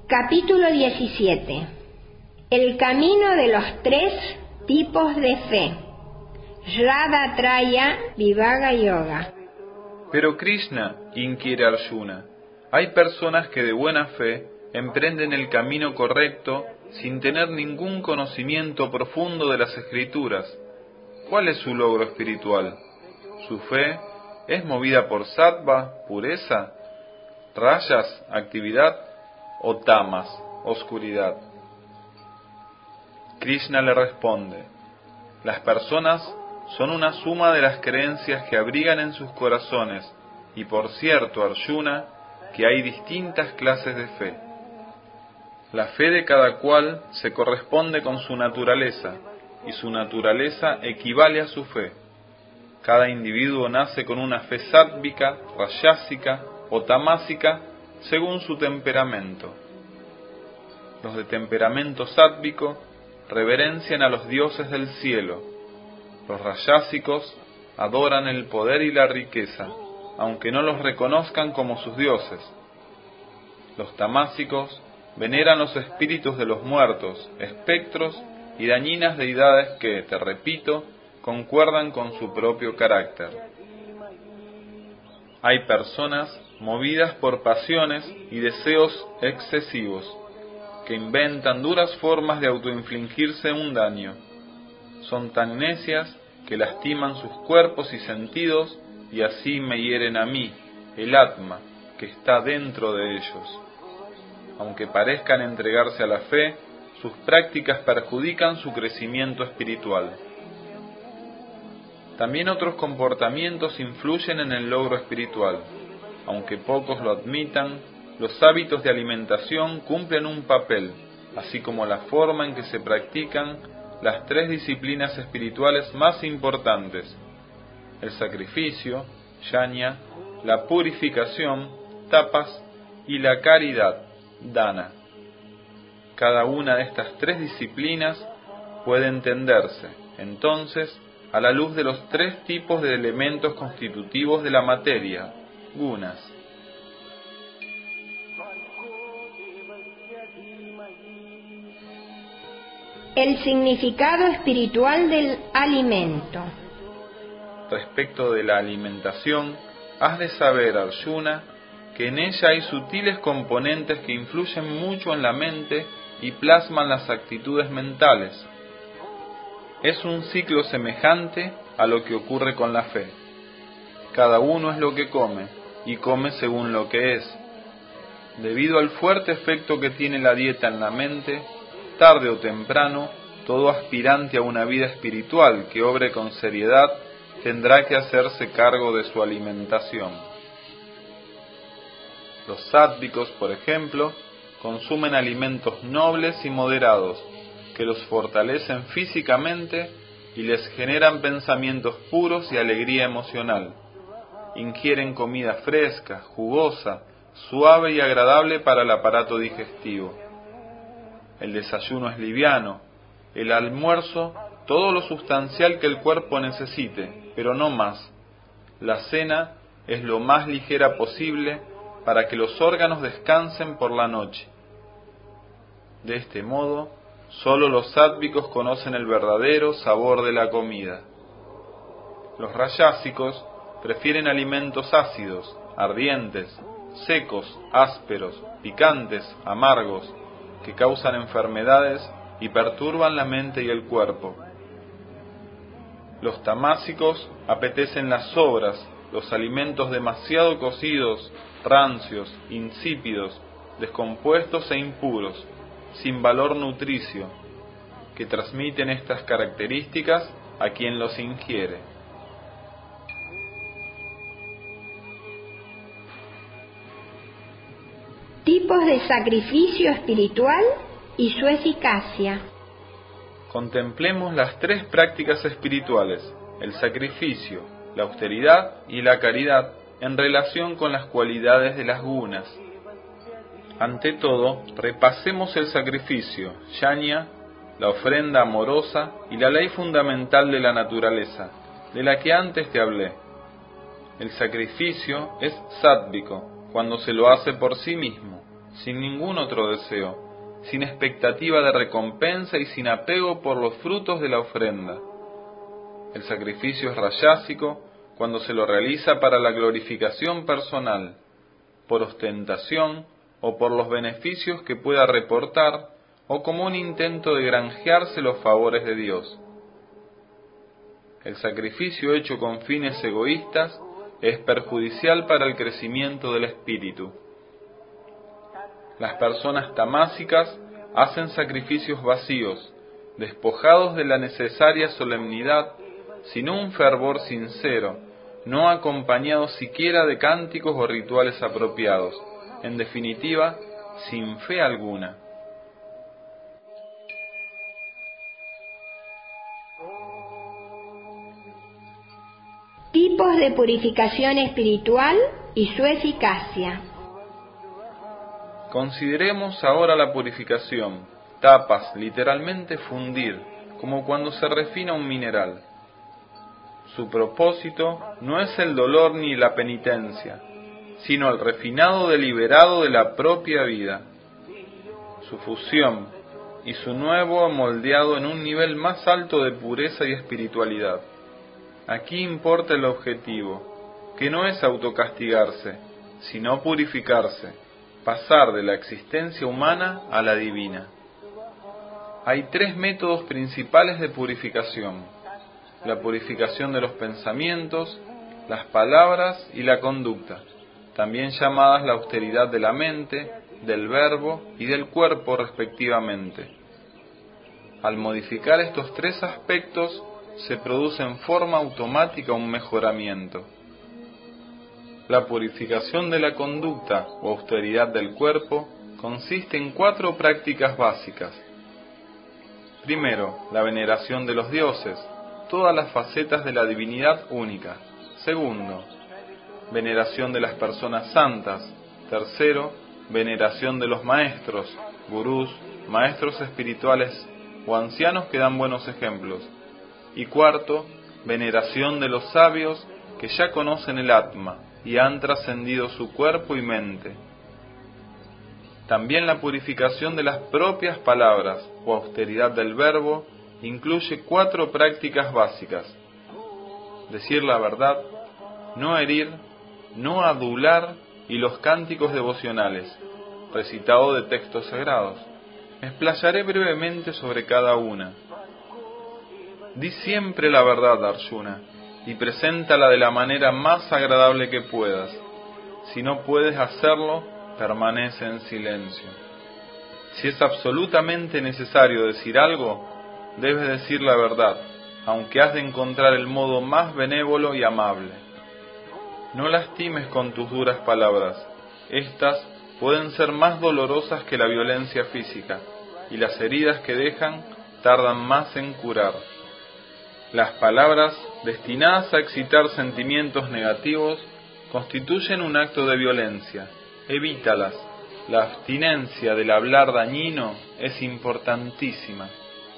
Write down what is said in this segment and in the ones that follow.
Capítulo 17. El camino de los tres tipos de fe. Radatraya Vivagga Yoga. Pero Krishna, inquiere Arjuna, hay personas que de buena fe emprenden el camino correcto sin tener ningún conocimiento profundo de las escrituras. ¿Cuál es su logro espiritual? ¿Su fe es movida por sattva, pureza, rayas, actividad, o tamas, oscuridad? Krishna le responde: las personas son una suma de las creencias que abrigan en sus corazones, y por cierto, Arjuna, que hay distintas clases de fe. La fe de cada cual se corresponde con su naturaleza, y su naturaleza equivale a su fe. Cada individuo nace con una fe sátvica, rayásica o tamásica según su temperamento. Los de temperamento sátvico reverencian a los dioses del cielo. Los rayásicos adoran el poder y la riqueza, aunque no los reconozcan como sus dioses. Los tamásicos veneran los espíritus de los muertos, espectros y dañinas deidades que, te repito, concuerdan con su propio carácter. Hay personas movidas por pasiones y deseos excesivos, que inventan duras formas de autoinfligirse un daño. Son tan necias que lastiman sus cuerpos y sentidos y así me hieren a mí, el Atma, que está dentro de ellos. Aunque parezcan entregarse a la fe, sus prácticas perjudican su crecimiento espiritual. También otros comportamientos influyen en el logro espiritual. Aunque pocos lo admitan, los hábitos de alimentación cumplen un papel, así como la forma en que se practican las tres disciplinas espirituales más importantes: el sacrificio, yajna, la purificación, tapas, y la caridad, dana. Cada una de estas tres disciplinas puede entenderse, entonces, a la luz de los tres tipos de elementos constitutivos de la materia, gunas. El significado espiritual del alimento. Respecto de la alimentación, has de saber, Arjuna, que en ella hay sutiles componentes que influyen mucho en la mente y plasman las actitudes mentales. Es un ciclo semejante a lo que ocurre con la fe. Cada uno es lo que come, y come según lo que es. Debido al fuerte efecto que tiene la dieta en la mente, tarde o temprano, todo aspirante a una vida espiritual que obre con seriedad tendrá que hacerse cargo de su alimentación. Los sádvicos, por ejemplo, consumen alimentos nobles y moderados, que los fortalecen físicamente y les generan pensamientos puros y alegría emocional. Ingieren comida fresca, jugosa, suave y agradable para el aparato digestivo. El desayuno es liviano, el almuerzo todo lo sustancial que el cuerpo necesite, pero no más. La cena es lo más ligera posible para que los órganos descansen por la noche. De este modo, solo los sádvicos conocen el verdadero sabor de la comida. Los rayásicos prefieren alimentos ácidos, ardientes, secos, ásperos, picantes, amargos, que causan enfermedades y perturban la mente y el cuerpo. Los tamásicos apetecen las sobras, los alimentos demasiado cocidos, rancios, insípidos, descompuestos e impuros, sin valor nutricio, que transmiten estas características a quien los ingiere. Tipos de sacrificio espiritual y su eficacia. Contemplemos las tres prácticas espirituales, el sacrificio, la austeridad y la caridad, en relación con las cualidades de las gunas. Ante todo, repasemos el sacrificio, yajna, la ofrenda amorosa y la ley fundamental de la naturaleza, de la que antes te hablé. El sacrificio es sátvico cuando se lo hace por sí mismo, sin ningún otro deseo, sin expectativa de recompensa y sin apego por los frutos de la ofrenda. El sacrificio es rayásico cuando se lo realiza para la glorificación personal, por ostentación o por los beneficios que pueda reportar, o como un intento de granjearse los favores de Dios. El sacrificio hecho con fines egoístas es perjudicial para el crecimiento del espíritu. Las personas tamásicas hacen sacrificios vacíos, despojados de la necesaria solemnidad, sin un fervor sincero, no acompañados siquiera de cánticos o rituales apropiados, en definitiva, sin fe alguna. Tipos de purificación espiritual y su eficacia. Consideremos ahora la purificación. Tapas, literalmente fundir, como cuando se refina un mineral. Su propósito no es el dolor ni la penitencia, sino el refinado deliberado de la propia vida, su fusión y su nuevo moldeado en un nivel más alto de pureza y espiritualidad. Aquí importa el objetivo, que no es autocastigarse, sino purificarse, pasar de la existencia humana a la divina. Hay tres métodos principales de purificación: la purificación de los pensamientos, las palabras y la conducta, también llamadas la austeridad de la mente, del verbo y del cuerpo respectivamente. Al modificar estos tres aspectos, se produce en forma automática un mejoramiento. La purificación de la conducta o austeridad del cuerpo consiste en 4 prácticas básicas. Primero, la veneración de los dioses, todas las facetas de la divinidad única. Segundo, veneración de las personas santas. Tercero, veneración de los maestros, gurús, maestros espirituales o ancianos que dan buenos ejemplos. Y cuarto, veneración de los sabios que ya conocen el Atma y han trascendido su cuerpo y mente. También la purificación de las propias palabras o austeridad del verbo incluye 4 prácticas básicas: decir la verdad, no herir, no adular y los cánticos devocionales, recitado de textos sagrados. Me explayaré brevemente sobre cada una. Di siempre la verdad, Arjuna, y preséntala de la manera más agradable que puedas. Si no puedes hacerlo, permanece en silencio. Si es absolutamente necesario decir algo, debes decir la verdad, aunque has de encontrar el modo más benévolo y amable. No lastimes con tus duras palabras. Estas pueden ser más dolorosas que la violencia física, y las heridas que dejan tardan más en curar. Las palabras destinadas a excitar sentimientos negativos constituyen un acto de violencia. Evítalas. La abstinencia del hablar dañino es importantísima.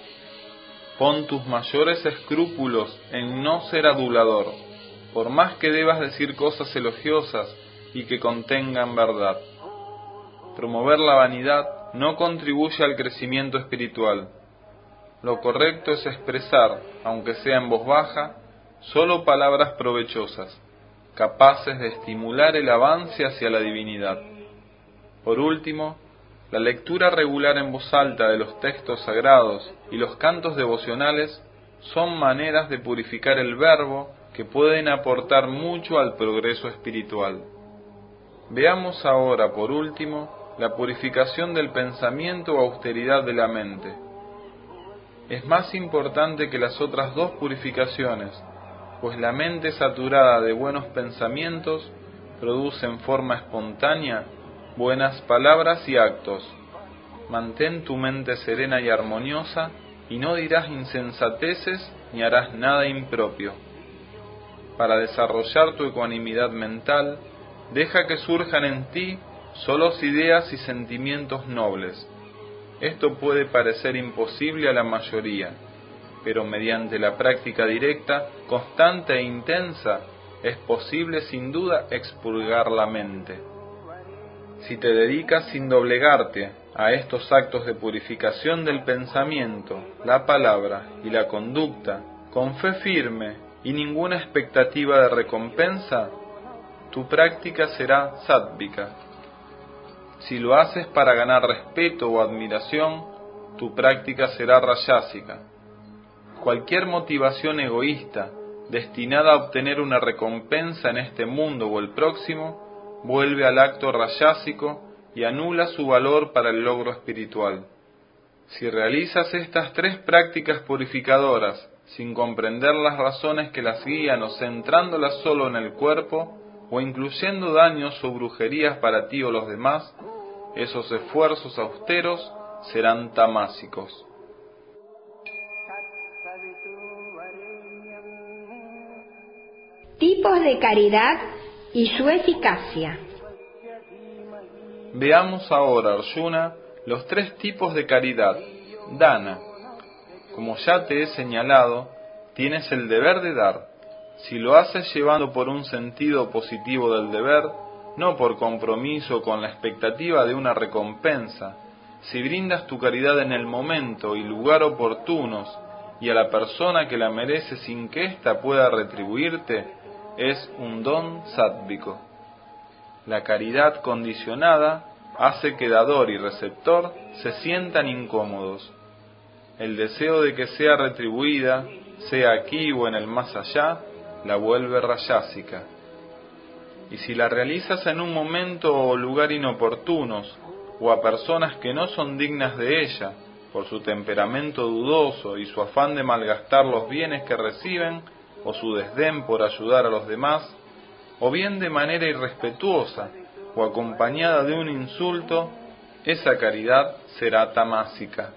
Pon tus mayores escrúpulos en no ser adulador, por más que debas decir cosas elogiosas y que contengan verdad. Promover la vanidad no contribuye al crecimiento espiritual. Lo correcto es expresar, aunque sea en voz baja, solo palabras provechosas, capaces de estimular el avance hacia la divinidad. Por último, la lectura regular en voz alta de los textos sagrados y los cantos devocionales son maneras de purificar el verbo que pueden aportar mucho al progreso espiritual. Veamos ahora, por último, la purificación del pensamiento o austeridad de la mente. Es más importante que las otras 2 purificaciones, pues la mente saturada de buenos pensamientos produce en forma espontánea buenas palabras y actos. Mantén tu mente serena y armoniosa y no dirás insensateces ni harás nada impropio. Para desarrollar tu ecuanimidad mental, deja que surjan en ti solos ideas y sentimientos nobles. Esto puede parecer imposible a la mayoría, pero mediante la práctica directa, constante e intensa, es posible sin duda expurgar la mente. Si te dedicas sin doblegarte a estos actos de purificación del pensamiento, la palabra y la conducta, con fe firme y ninguna expectativa de recompensa, tu práctica será sáttvika. Si lo haces para ganar respeto o admiración, tu práctica será rayásica. Cualquier motivación egoísta destinada a obtener una recompensa en este mundo o el próximo, vuelve al acto rayásico y anula su valor para el logro espiritual. Si realizas estas tres prácticas purificadoras sin comprender las razones que las guían o centrándolas solo en el cuerpo, o incluyendo daños o brujerías para ti o los demás, esos esfuerzos austeros serán tamásicos. Tipos de caridad y su eficacia. Veamos ahora, Arjuna, los tres tipos de caridad. Dana. Como ya te he señalado, tienes el deber de dar. Si lo haces llevando por un sentido positivo del deber, no por compromiso con la expectativa de una recompensa, si brindas tu caridad en el momento y lugar oportunos y a la persona que la merece sin que ésta pueda retribuirte, es un don sátvico. La caridad condicionada hace que dador y receptor se sientan incómodos. El deseo de que sea retribuida, sea aquí o en el más allá, la vuelve rayásica. Y si la realizas en un momento o lugar inoportunos, o a personas que no son dignas de ella, por su temperamento dudoso y su afán de malgastar los bienes que reciben, o su desdén por ayudar a los demás, o bien de manera irrespetuosa, o acompañada de un insulto, esa caridad será tamásica.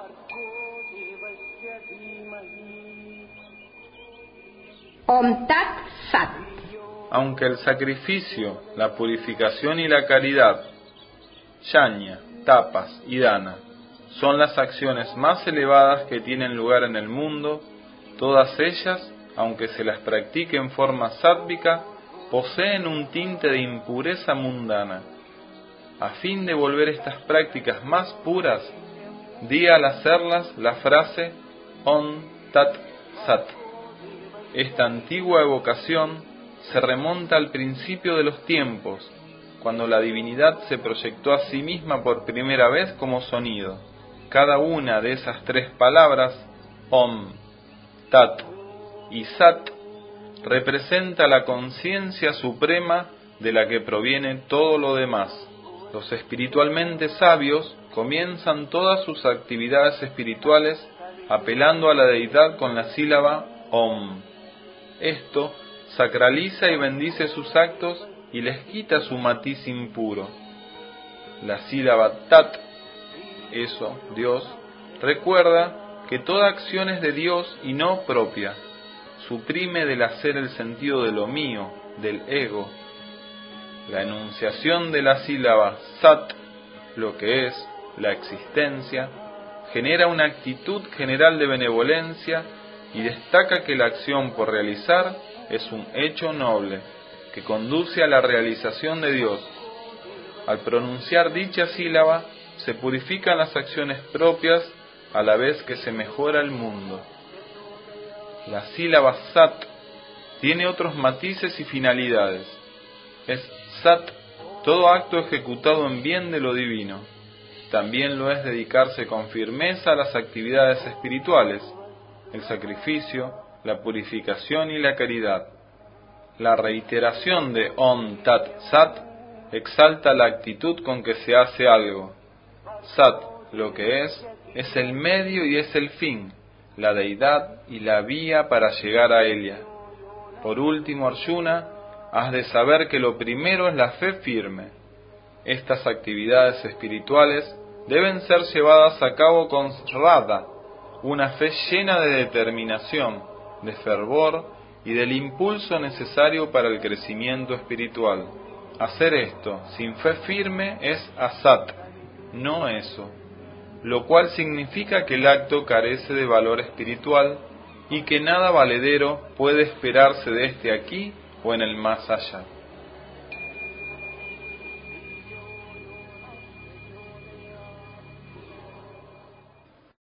Om Tat Sat. Aunque el sacrificio, la purificación y la caridad, yajna, tapas y dana, son las acciones más elevadas que tienen lugar en el mundo, todas ellas, aunque se las practique en forma sátvica, poseen un tinte de impureza mundana. A fin de volver estas prácticas más puras, di al hacerlas la frase Om Tat Sat. Esta antigua evocación se remonta al principio de los tiempos, cuando la divinidad se proyectó a sí misma por primera vez como sonido. Cada una de esas tres palabras, Om, Tat y Sat, representa la conciencia suprema de la que proviene todo lo demás. Los espiritualmente sabios comienzan todas sus actividades espirituales apelando a la deidad con la sílaba Om. Esto sacraliza y bendice sus actos y les quita su matiz impuro. La sílaba Tat, eso, Dios, recuerda que toda acción es de Dios y no propia. Suprime del hacer el sentido de lo mío, del ego. La enunciación de la sílaba Sat, lo que es la existencia, genera una actitud general de benevolencia y destaca que la acción por realizar es un hecho noble, que conduce a la realización de Dios. Al pronunciar dicha sílaba, se purifican las acciones propias a la vez que se mejora el mundo. La sílaba Sat tiene otros matices y finalidades. Es Sat todo acto ejecutado en bien de lo divino. También lo es dedicarse con firmeza a las actividades espirituales, el sacrificio, la purificación y la caridad. La reiteración de Om Tat Sat exalta la actitud con que se hace algo. Sat, lo que es el medio y es el fin, la deidad y la vía para llegar a ella. Por último, Arjuna, has de saber que lo primero es la fe firme. Estas actividades espirituales deben ser llevadas a cabo con Shraddha, una fe llena de determinación, de fervor y del impulso necesario para el crecimiento espiritual. Hacer esto sin fe firme es asat, no eso, lo cual significa que el acto carece de valor espiritual y que nada valedero puede esperarse de este aquí o en el más allá.